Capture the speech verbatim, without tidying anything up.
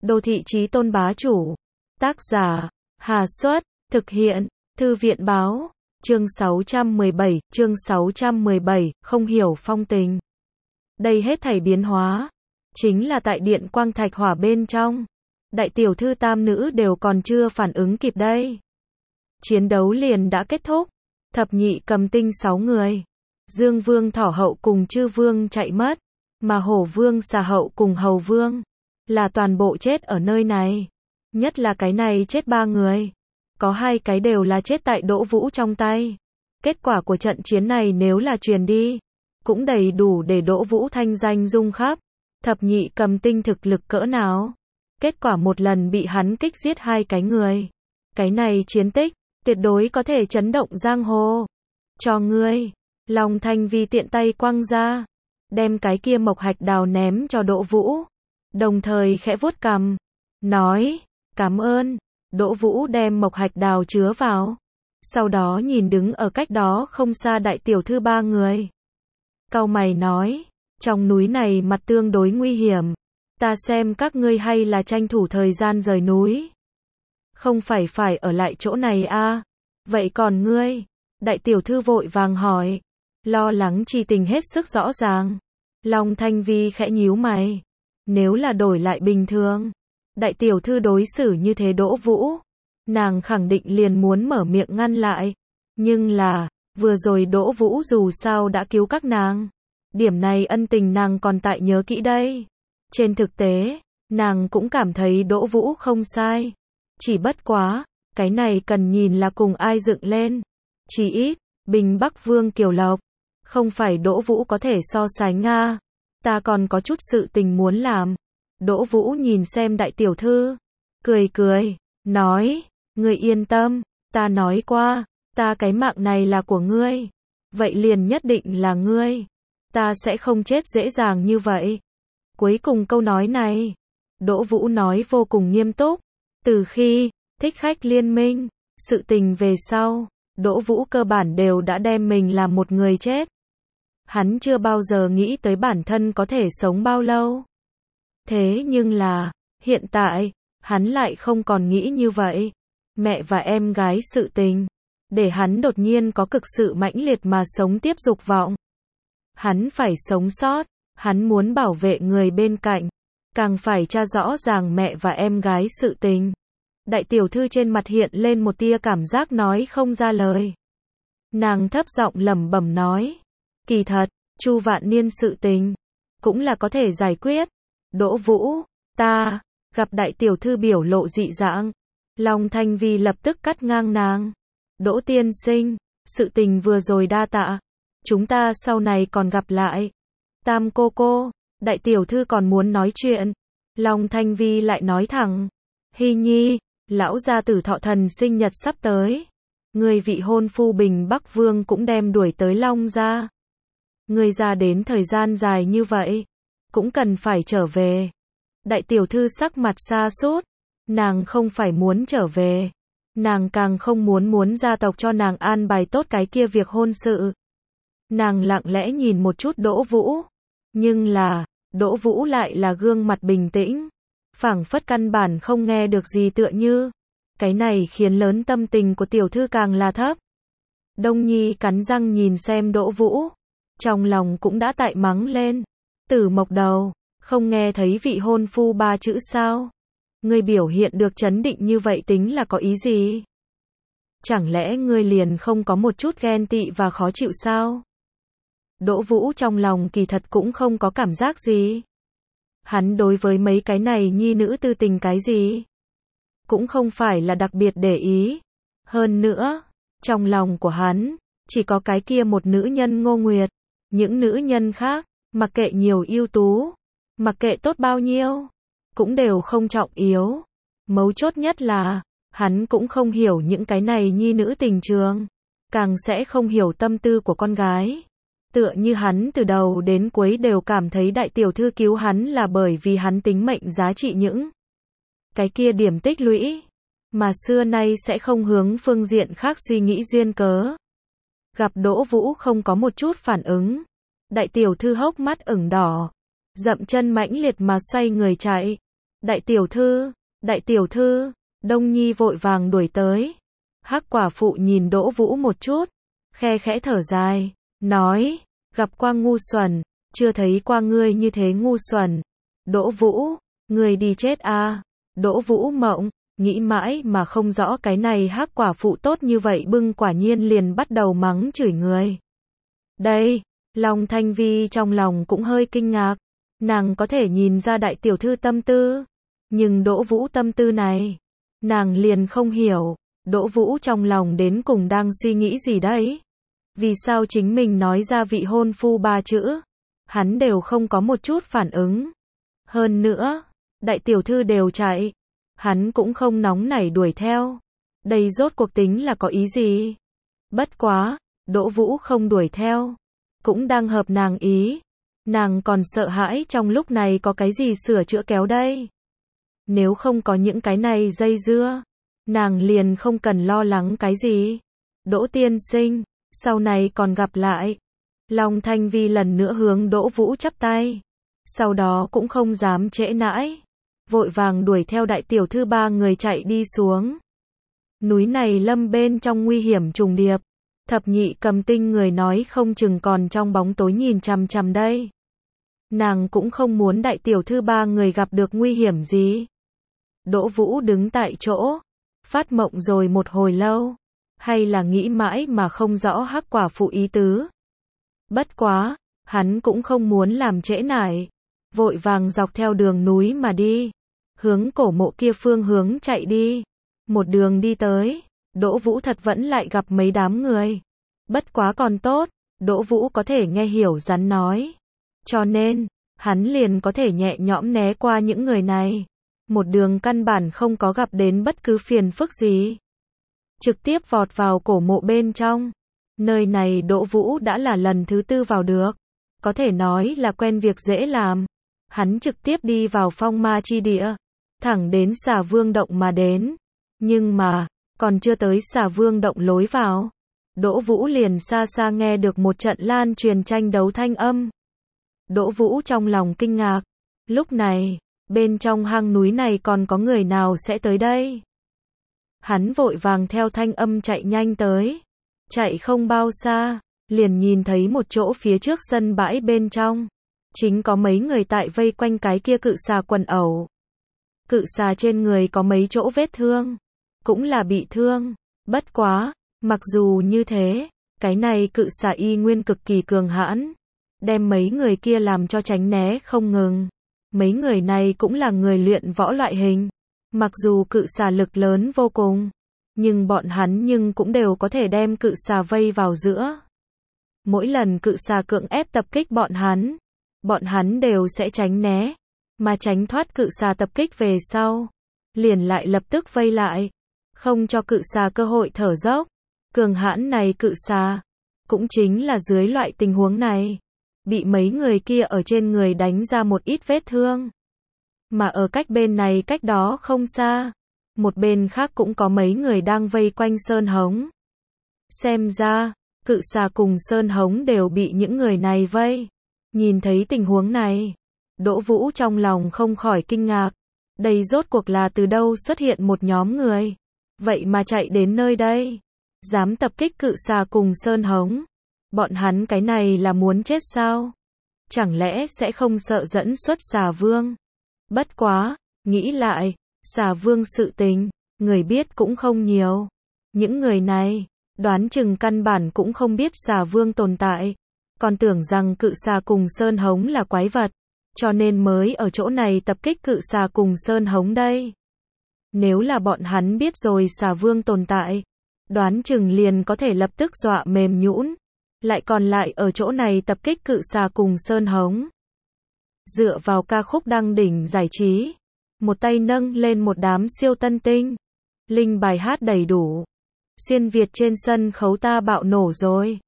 Đô thị chí tôn bá chủ. Tác giả, Hà Xuất, thực hiện, Thư viện báo, chương sáu trăm mười bảy, chương sáu trăm mười bảy, không hiểu phong tình. Đây hết thảy biến hóa, chính là tại điện quang thạch hỏa bên trong. Đại tiểu thư tam nữ đều còn chưa phản ứng kịp đây. Chiến đấu liền đã kết thúc, thập nhị cầm tinh sáu người. Dương Vương Thỏ Hậu cùng Chư Vương chạy mất, mà Hổ Vương Xà Hậu cùng Hầu Vương là toàn bộ chết ở nơi này. Nhất là cái này chết ba người, có hai cái đều là chết tại Đỗ Vũ trong tay. Kết quả của trận chiến này nếu là truyền đi, cũng đầy đủ để Đỗ Vũ thanh danh rung khắp. Thập nhị cầm tinh thực lực cỡ nào? Kết quả một lần bị hắn kích giết hai cái người. Cái này chiến tích, tuyệt đối có thể chấn động giang hồ. Cho ngươi, Long Thanh Vi tiện tay quăng ra, đem cái kia mộc hạch đào ném cho Đỗ Vũ, đồng thời khẽ vuốt cằm, nói, cảm ơn. Đỗ Vũ đem mộc hạch đào chứa vào, sau đó nhìn đứng ở cách đó không xa đại tiểu thư ba người. Cau mày nói, trong núi này mặt tương đối nguy hiểm, ta xem các ngươi hay là tranh thủ thời gian rời núi. Không phải phải ở lại chỗ này a? Vậy còn ngươi? Đại tiểu thư vội vàng hỏi, lo lắng chi tình hết sức rõ ràng. Long Thanh Vi khẽ nhíu mày, nếu là đổi lại bình thường, đại tiểu thư đối xử như thế Đỗ Vũ, nàng khẳng định liền muốn mở miệng ngăn lại. Nhưng là, vừa rồi Đỗ Vũ dù sao đã cứu các nàng. Điểm này ân tình nàng còn tại nhớ kỹ đây. Trên thực tế, nàng cũng cảm thấy Đỗ Vũ không sai. Chỉ bất quá, cái này cần nhìn là cùng ai dựng lên. Chỉ ít, Bình Bắc Vương Kiều Lộc, không phải Đỗ Vũ có thể so sánh nga. Ta còn có chút sự tình muốn làm. Đỗ Vũ nhìn xem đại tiểu thư, cười cười, nói, ngươi yên tâm, ta nói qua, ta cái mạng này là của ngươi, vậy liền nhất định là ngươi, ta sẽ không chết dễ dàng như vậy. Cuối cùng câu nói này, Đỗ Vũ nói vô cùng nghiêm túc. Từ khi Thích Khách Liên Minh, sự tình về sau, Đỗ Vũ cơ bản đều đã đem mình làm một người chết. Hắn chưa bao giờ nghĩ tới bản thân có thể sống bao lâu. Thế nhưng là, hiện tại, hắn lại không còn nghĩ như vậy. Mẹ và em gái sự tình, để hắn đột nhiên có cực sự mãnh liệt mà sống tiếp dục vọng. Hắn phải sống sót, hắn muốn bảo vệ người bên cạnh, càng phải tra rõ ràng mẹ và em gái sự tình. Đại tiểu thư trên mặt hiện lên một tia cảm giác nói không ra lời. Nàng thấp giọng lẩm bẩm nói, kỳ thật, Chu Vạn Niên sự tình, cũng là có thể giải quyết. Đỗ Vũ, ta, gặp đại tiểu thư biểu lộ dị dạng. Long Thanh Vi lập tức cắt ngang nàng. Đỗ tiên sinh, sự tình vừa rồi đa tạ. Chúng ta sau này còn gặp lại. Tam cô cô, đại tiểu thư còn muốn nói chuyện. Long Thanh Vi lại nói thẳng, Hy Nhi, lão gia tử thọ thần sinh nhật sắp tới. Người vị hôn phu Bình Bắc Vương cũng đem đuổi tới Long gia. Người ra đến thời gian dài như vậy, cũng cần phải trở về. Đại tiểu thư sắc mặt xa sút, nàng không phải muốn trở về, nàng càng không muốn muốn gia tộc cho nàng an bài tốt cái kia việc hôn sự. Nàng lặng lẽ nhìn một chút Đỗ Vũ, nhưng là, Đỗ Vũ lại là gương mặt bình tĩnh, phảng phất căn bản không nghe được gì tựa như. Cái này khiến lớn tâm tình của tiểu thư càng là thấp. Đông Nhi cắn răng nhìn xem Đỗ Vũ, trong lòng cũng đã tại mắng lên. Tử Mộc Đầu, không nghe thấy vị hôn phu ba chữ sao? Ngươi biểu hiện được trấn định như vậy tính là có ý gì? Chẳng lẽ ngươi liền không có một chút ghen tị và khó chịu sao? Đỗ Vũ trong lòng kỳ thật cũng không có cảm giác gì. Hắn đối với mấy cái này nhi nữ tư tình cái gì, cũng không phải là đặc biệt để ý. Hơn nữa, trong lòng của hắn, chỉ có cái kia một nữ nhân Ngô Nguyệt. Những nữ nhân khác, mặc kệ nhiều ưu tú, mặc kệ tốt bao nhiêu, cũng đều không trọng yếu. Mấu chốt nhất là, hắn cũng không hiểu những cái này nhi nữ tình trường, càng sẽ không hiểu tâm tư của con gái. Tựa như hắn từ đầu đến cuối đều cảm thấy đại tiểu thư cứu hắn là bởi vì hắn tính mệnh giá trị những cái kia điểm tích lũy, mà xưa nay sẽ không hướng phương diện khác suy nghĩ duyên cớ. Gặp Đỗ Vũ không có một chút phản ứng, đại tiểu thư hốc mắt ửng đỏ, dậm chân mãnh liệt mà xoay người chạy. Đại tiểu thư, đại tiểu thư, Đông Nhi vội vàng đuổi tới. Hắc quả phụ nhìn Đỗ Vũ một chút, khe khẽ thở dài, nói, gặp qua ngu xuẩn, chưa thấy qua ngươi như thế ngu xuẩn. Đỗ Vũ, ngươi đi chết à? Đỗ Vũ mộng, nghĩ mãi mà không rõ cái này hắc quả phụ tốt như vậy bưng quả nhiên liền bắt đầu mắng chửi người. Đây, Long Thanh Vi trong lòng cũng hơi kinh ngạc, nàng có thể nhìn ra đại tiểu thư tâm tư, nhưng Đỗ Vũ tâm tư này, nàng liền không hiểu, Đỗ Vũ trong lòng đến cùng đang suy nghĩ gì đấy? Vì sao chính mình nói ra vị hôn phu ba chữ, hắn đều không có một chút phản ứng. Hơn nữa, đại tiểu thư đều chạy, hắn cũng không nóng nảy đuổi theo. Đây rốt cuộc tính là có ý gì? Bất quá, Đỗ Vũ không đuổi theo, cũng đang hợp nàng ý. Nàng còn sợ hãi trong lúc này có cái gì sửa chữa kéo đây. Nếu không có những cái này dây dưa, nàng liền không cần lo lắng cái gì. Đỗ tiên sinh, sau này còn gặp lại. Long Thanh Vi lần nữa hướng Đỗ Vũ chắp tay. Sau đó cũng không dám trễ nãi, vội vàng đuổi theo đại tiểu thư ba người chạy đi xuống. Núi này lâm bên trong nguy hiểm trùng điệp. Thập nhị cầm tinh người nói không chừng còn trong bóng tối nhìn chằm chằm đây. Nàng cũng không muốn đại tiểu thư ba người gặp được nguy hiểm gì. Đỗ Vũ đứng tại chỗ, phát mộng rồi một hồi lâu, hay là nghĩ mãi mà không rõ hắc quả phụ ý tứ. Bất quá, hắn cũng không muốn làm trễ nải, vội vàng dọc theo đường núi mà đi, hướng cổ mộ kia phương hướng chạy đi. Một đường đi tới, Đỗ Vũ thật vẫn lại gặp mấy đám người. Bất quá còn tốt, Đỗ Vũ có thể nghe hiểu rắn nói. Cho nên, hắn liền có thể nhẹ nhõm né qua những người này. Một đường căn bản không có gặp đến bất cứ phiền phức gì. Trực tiếp vọt vào cổ mộ bên trong. Nơi này Đỗ Vũ đã là lần thứ tư vào được. Có thể nói là quen việc dễ làm. Hắn trực tiếp đi vào phong ma chi địa. Thẳng đến Xà Vương động mà đến. Nhưng mà, còn chưa tới Xà Vương động lối vào, Đỗ Vũ liền xa xa nghe được một trận lan truyền tranh đấu thanh âm. Đỗ Vũ trong lòng kinh ngạc. Lúc này, bên trong hang núi này còn có người nào sẽ tới đây? Hắn vội vàng theo thanh âm chạy nhanh tới. Chạy không bao xa, liền nhìn thấy một chỗ phía trước sân bãi bên trong. Chính có mấy người tại vây quanh cái kia cự xà quần ẩu. Cự xà trên người có mấy chỗ vết thương, cũng là bị thương. Bất quá, mặc dù như thế, cái này cự xà y nguyên cực kỳ cường hãn, đem mấy người kia làm cho tránh né không ngừng. Mấy người này cũng là người luyện võ loại hình. Mặc dù cự xà lực lớn vô cùng, nhưng bọn hắn nhưng cũng đều có thể đem cự xà vây vào giữa. Mỗi lần cự xà cưỡng ép tập kích bọn hắn, bọn hắn đều sẽ tránh né, mà tránh thoát cự xà tập kích về sau, liền lại lập tức vây lại, không cho cự xà cơ hội thở dốc. Cường hãn này cự xà, cũng chính là dưới loại tình huống này, bị mấy người kia ở trên người đánh ra một ít vết thương. Mà ở cách bên này cách đó không xa, một bên khác cũng có mấy người đang vây quanh Sơn Hống. Xem ra, cự xà cùng Sơn Hống đều bị những người này vây. Nhìn thấy tình huống này, Đỗ Vũ trong lòng không khỏi kinh ngạc. Đây rốt cuộc là từ đâu xuất hiện một nhóm người, vậy mà chạy đến nơi đây, dám tập kích cự xà cùng Sơn Hống. Bọn hắn cái này là muốn chết sao? Chẳng lẽ sẽ không sợ dẫn xuất Xà Vương? Bất quá, nghĩ lại, Xà Vương sự tình, người biết cũng không nhiều. Những người này, đoán chừng căn bản cũng không biết Xà Vương tồn tại, còn tưởng rằng cự xà cùng Sơn Hống là quái vật, cho nên mới ở chỗ này tập kích cự xà cùng Sơn Hống đây. Nếu là bọn hắn biết rồi Xà Vương tồn tại, đoán chừng liền có thể lập tức dọa mềm nhũn, lại còn lại ở chỗ này tập kích cự xà cùng Sơn Hống. Dựa vào ca khúc đăng đỉnh giải trí, một tay nâng lên một đám siêu tân tinh, linh bài hát đầy đủ, xuyên Việt trên sân khấu ta bạo nổ rồi.